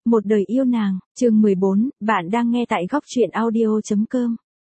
Một đời yêu nàng, chương 14, bạn đang nghe tại góc truyện audio.com.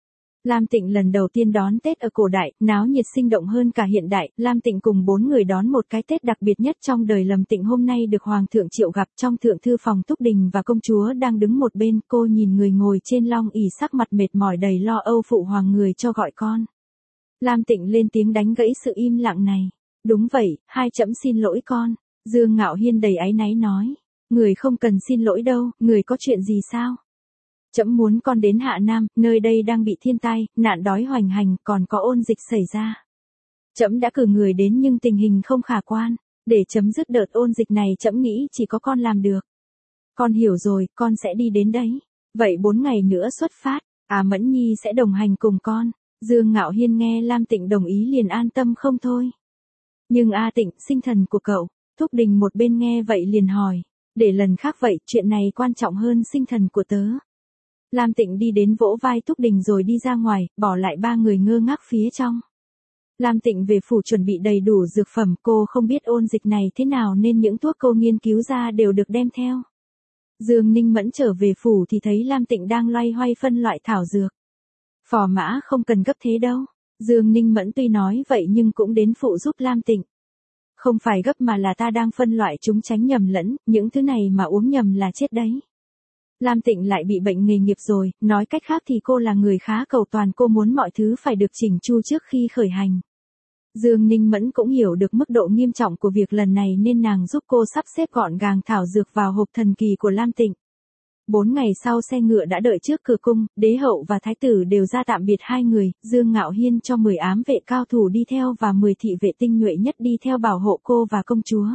Lam Tịnh lần đầu tiên đón Tết ở cổ đại, náo nhiệt sinh động hơn cả hiện đại. Lam Tịnh cùng 4 người đón một cái Tết đặc biệt nhất trong đời Lâm Tịnh hôm nay được Hoàng thượng triệu gặp trong thượng thư phòng Túc Đình và công chúa đang đứng một bên. Cô nhìn người ngồi trên long ỷ sắc mặt mệt mỏi đầy lo âu phụ hoàng người cho gọi con. Lam Tịnh lên tiếng đánh gãy sự im lặng này. Đúng vậy, hai trẫm xin lỗi con. Dương Ngạo Hiên đầy áy náy nói. Người không cần xin lỗi đâu, người có chuyện gì sao? Trẫm muốn con đến Hạ Nam, nơi đây đang bị thiên tai, nạn đói hoành hành, còn có ôn dịch xảy ra. Trẫm đã cử người đến nhưng tình hình không khả quan, để chấm dứt đợt ôn dịch này trẫm nghĩ chỉ có con làm được. Con hiểu rồi, con sẽ đi đến đấy. Vậy 4 ngày nữa xuất phát, Mẫn Nhi sẽ đồng hành cùng con. Dương Ngạo Hiên nghe Lam Tịnh đồng ý liền an tâm không thôi. Nhưng Tịnh, sinh thần của cậu, Thúc Đình một bên nghe vậy liền hỏi. Để lần khác vậy, chuyện này quan trọng hơn sinh thần của tớ. Lam Tịnh đi đến vỗ vai Thúc Đình rồi đi ra ngoài, bỏ lại 3 người ngơ ngác phía trong. Lam Tịnh về phủ chuẩn bị đầy đủ dược phẩm, cô không biết ôn dịch này thế nào nên những thuốc cô nghiên cứu ra đều được đem theo. Dương Ninh Mẫn trở về phủ thì thấy Lam Tịnh đang loay hoay phân loại thảo dược. Phò mã không cần gấp thế đâu. Dương Ninh Mẫn tuy nói vậy nhưng cũng đến phụ giúp Lam Tịnh. Không phải gấp mà là ta đang phân loại chúng tránh nhầm lẫn, những thứ này mà uống nhầm là chết đấy. Lam Tịnh lại bị bệnh nghề nghiệp rồi, nói cách khác thì cô là người khá cầu toàn, cô muốn mọi thứ phải được chỉnh chu trước khi khởi hành. Dương Ninh Mẫn cũng hiểu được mức độ nghiêm trọng của việc lần này nên nàng giúp cô sắp xếp gọn gàng thảo dược vào hộp thần kỳ của Lam Tịnh. 4 ngày sau xe ngựa đã đợi trước cửa cung, đế hậu và thái tử đều ra tạm biệt hai người, Dương Ngạo Hiên cho 10 ám vệ cao thủ đi theo và 10 thị vệ tinh nhuệ nhất đi theo bảo hộ cô và công chúa.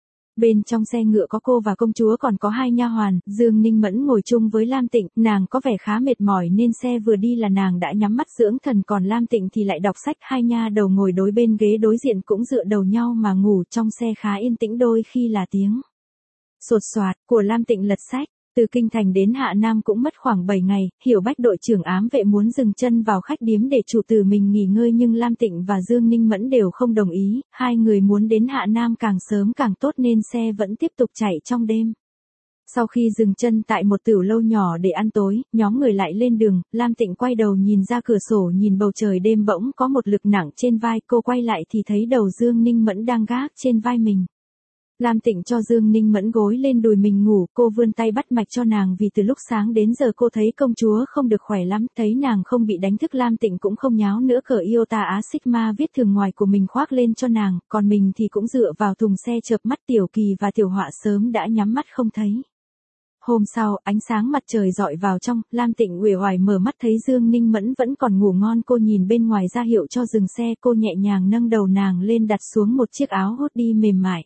Bên trong xe ngựa có cô và công chúa còn có 2 nha hoàn, Dương Ninh Mẫn ngồi chung với Lam Tịnh, nàng có vẻ khá mệt mỏi nên xe vừa đi là nàng đã nhắm mắt dưỡng thần, còn Lam Tịnh thì lại đọc sách. 2 nha đầu ngồi đối bên ghế đối diện cũng dựa đầu nhau mà ngủ, trong xe khá yên tĩnh, đôi khi là tiếng sột soạt của Lam Tịnh lật sách. Từ Kinh Thành đến Hạ Nam cũng mất khoảng 7 ngày, Hiểu Bách đội trưởng ám vệ muốn dừng chân vào khách điếm để chủ tử mình nghỉ ngơi nhưng Lam Tịnh và Dương Ninh Mẫn đều không đồng ý, hai người muốn đến Hạ Nam càng sớm càng tốt nên xe vẫn tiếp tục chạy trong đêm. Sau khi dừng chân tại một tửu lâu nhỏ để ăn tối, nhóm người lại lên đường, Lam Tịnh quay đầu nhìn ra cửa sổ nhìn bầu trời đêm, bỗng có một lực nặng trên vai, cô quay lại thì thấy đầu Dương Ninh Mẫn đang gác trên vai mình. Lam Tịnh cho Dương Ninh Mẫn gối lên đùi mình ngủ, cô vươn tay bắt mạch cho nàng vì từ lúc sáng đến giờ cô thấy công chúa không được khỏe lắm, thấy nàng không bị đánh thức Lam Tịnh cũng không nháo nữa, cởi iota á sigma viết thường ngoài của mình khoác lên cho nàng, còn mình thì cũng dựa vào thùng xe chợp mắt. Tiểu Kỳ và Tiểu Họa sớm đã nhắm mắt không thấy. Hôm sau, ánh sáng mặt trời dọi vào trong, Lam Tịnh uể oải mở mắt thấy Dương Ninh Mẫn vẫn còn ngủ ngon, cô nhìn bên ngoài ra hiệu cho dừng xe, cô nhẹ nhàng nâng đầu nàng lên đặt xuống một chiếc áo hoodie mềm mại.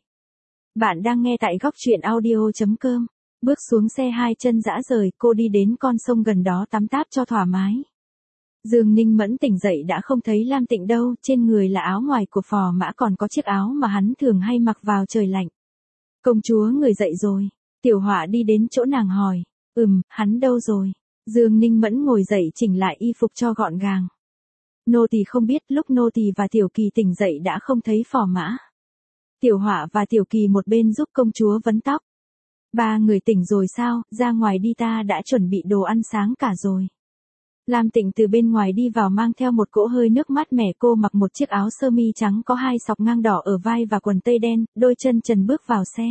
Bạn đang nghe tại góc truyện audio.com. Bước xuống xe hai chân rã rời, cô đi đến con sông gần đó tắm táp cho thoải mái. Dương Ninh Mẫn tỉnh dậy đã không thấy Lam Tịnh đâu, trên người là áo ngoài của phò mã, còn có chiếc áo mà hắn thường hay mặc vào trời lạnh. Công chúa người dậy rồi. Tiểu Họa đi đến chỗ nàng hỏi. Hắn đâu rồi? Dương Ninh Mẫn ngồi dậy chỉnh lại y phục cho gọn gàng. Nô tỳ không biết, lúc nô tỳ và Tiểu Kỳ tỉnh dậy đã không thấy phò mã. Tiểu Họa và Tiểu Kỳ một bên giúp công chúa vấn tóc. 3 người tỉnh rồi sao, ra ngoài đi, ta đã chuẩn bị đồ ăn sáng cả rồi. Lam Tịnh từ bên ngoài đi vào mang theo một cỗ hơi nước mát mẻ, cô mặc một chiếc áo sơ mi trắng có 2 sọc ngang đỏ ở vai và quần tây đen, đôi chân trần bước vào xe.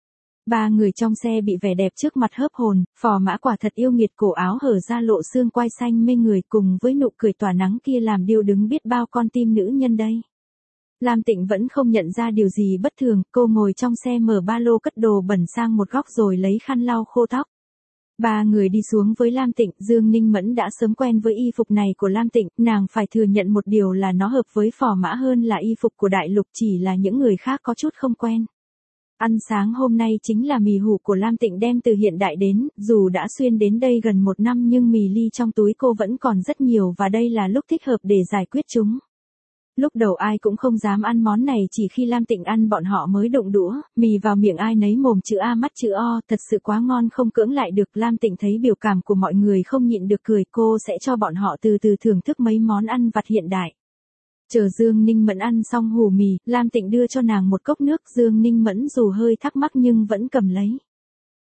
3 người trong xe bị vẻ đẹp trước mặt hớp hồn, phò mã quả thật yêu nghiệt, cổ áo hở ra lộ xương quai xanh mê người cùng với nụ cười tỏa nắng kia làm điêu đứng biết bao con tim nữ nhân đây. Lam Tịnh vẫn không nhận ra điều gì bất thường, cô ngồi trong xe mở ba lô cất đồ bẩn sang một góc rồi lấy khăn lau khô tóc. 3 người đi xuống với Lam Tịnh, Dương Ninh Mẫn đã sớm quen với y phục này của Lam Tịnh, nàng phải thừa nhận một điều là nó hợp với phò mã hơn là y phục của đại lục, chỉ là những người khác có chút không quen. Ăn sáng hôm nay chính là mì hủ của Lam Tịnh đem từ hiện đại đến, dù đã xuyên đến đây gần 1 năm nhưng mì ly trong túi cô vẫn còn rất nhiều và đây là lúc thích hợp để giải quyết chúng. Lúc đầu ai cũng không dám ăn món này, chỉ khi Lam Tịnh ăn bọn họ mới động đũa, mì vào miệng ai nấy mồm chữ A mắt chữ O, thật sự quá ngon không cưỡng lại được. Lam Tịnh thấy biểu cảm của mọi người không nhịn được cười, cô sẽ cho bọn họ từ từ thưởng thức mấy món ăn vặt hiện đại. Chờ Dương Ninh Mẫn ăn xong hủ mì, Lam Tịnh đưa cho nàng một cốc nước, Dương Ninh Mẫn dù hơi thắc mắc nhưng vẫn cầm lấy.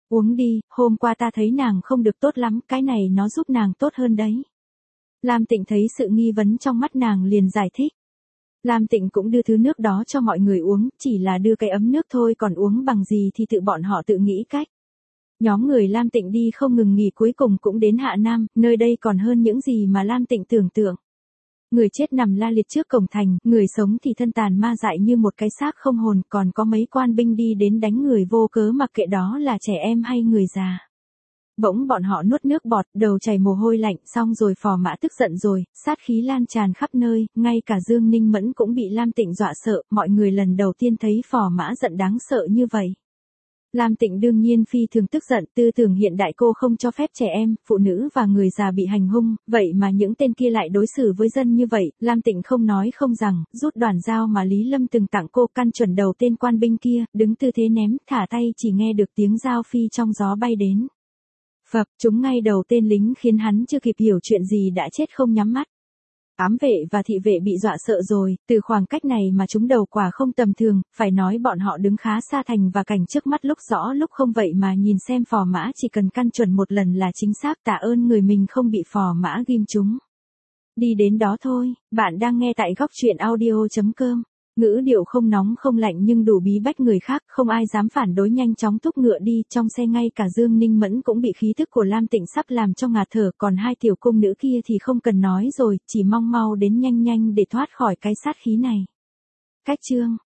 Uống đi, hôm qua ta thấy nàng không được tốt lắm, cái này nó giúp nàng tốt hơn đấy. Lam Tịnh thấy sự nghi vấn trong mắt nàng liền giải thích. Lam Tịnh cũng đưa thứ nước đó cho mọi người uống, chỉ là đưa cái ấm nước thôi, còn uống bằng gì thì tự bọn họ tự nghĩ cách. Nhóm người Lam Tịnh đi không ngừng nghỉ, cuối cùng cũng đến Hạ Nam, nơi đây còn hơn những gì mà Lam Tịnh tưởng tượng. Người chết nằm la liệt trước cổng thành, người sống thì thân tàn ma dại như một cái xác không hồn, còn có mấy quan binh đi đến đánh người vô cớ, mặc kệ đó là trẻ em hay người già. Bỗng bọn họ nuốt nước bọt, đầu chảy mồ hôi lạnh, xong rồi Phò Mã tức giận rồi, sát khí lan tràn khắp nơi, ngay cả Dương Ninh Mẫn cũng bị Lam Tịnh dọa sợ, mọi người lần đầu tiên thấy Phò Mã giận đáng sợ như vậy. Lam Tịnh đương nhiên phi thường tức giận, tư tưởng hiện đại cô không cho phép trẻ em, phụ nữ và người già bị hành hung, vậy mà những tên kia lại đối xử với dân như vậy, Lam Tịnh không nói không rằng, rút đoàn dao mà Lý Lâm từng tặng cô, căn chuẩn đầu tên quan binh kia, đứng tư thế ném, thả tay chỉ nghe được tiếng dao phi trong gió bay đến. Phập, trúng ngay đầu tên lính khiến hắn chưa kịp hiểu chuyện gì đã chết không nhắm mắt. Ám vệ và thị vệ bị dọa sợ rồi, từ khoảng cách này mà trúng đầu quả không tầm thường, phải nói bọn họ đứng khá xa thành và cảnh trước mắt lúc rõ lúc không, vậy mà nhìn xem Phò Mã chỉ cần căn chuẩn một lần là chính xác, tạ ơn người mình không bị Phò Mã ghim trúng. Đi đến đó thôi, bạn đang nghe tại Góc Truyện Audio.com. Ngữ điệu không nóng không lạnh nhưng đủ bí bách người khác, không ai dám phản đối, nhanh chóng thúc ngựa đi, trong xe ngay cả Dương Ninh Mẫn cũng bị khí thức của Lam Tịnh sắp làm cho ngạt thở, còn hai tiểu cung nữ kia thì không cần nói rồi, chỉ mong mau đến nhanh nhanh để thoát khỏi cái sát khí này. Cách chương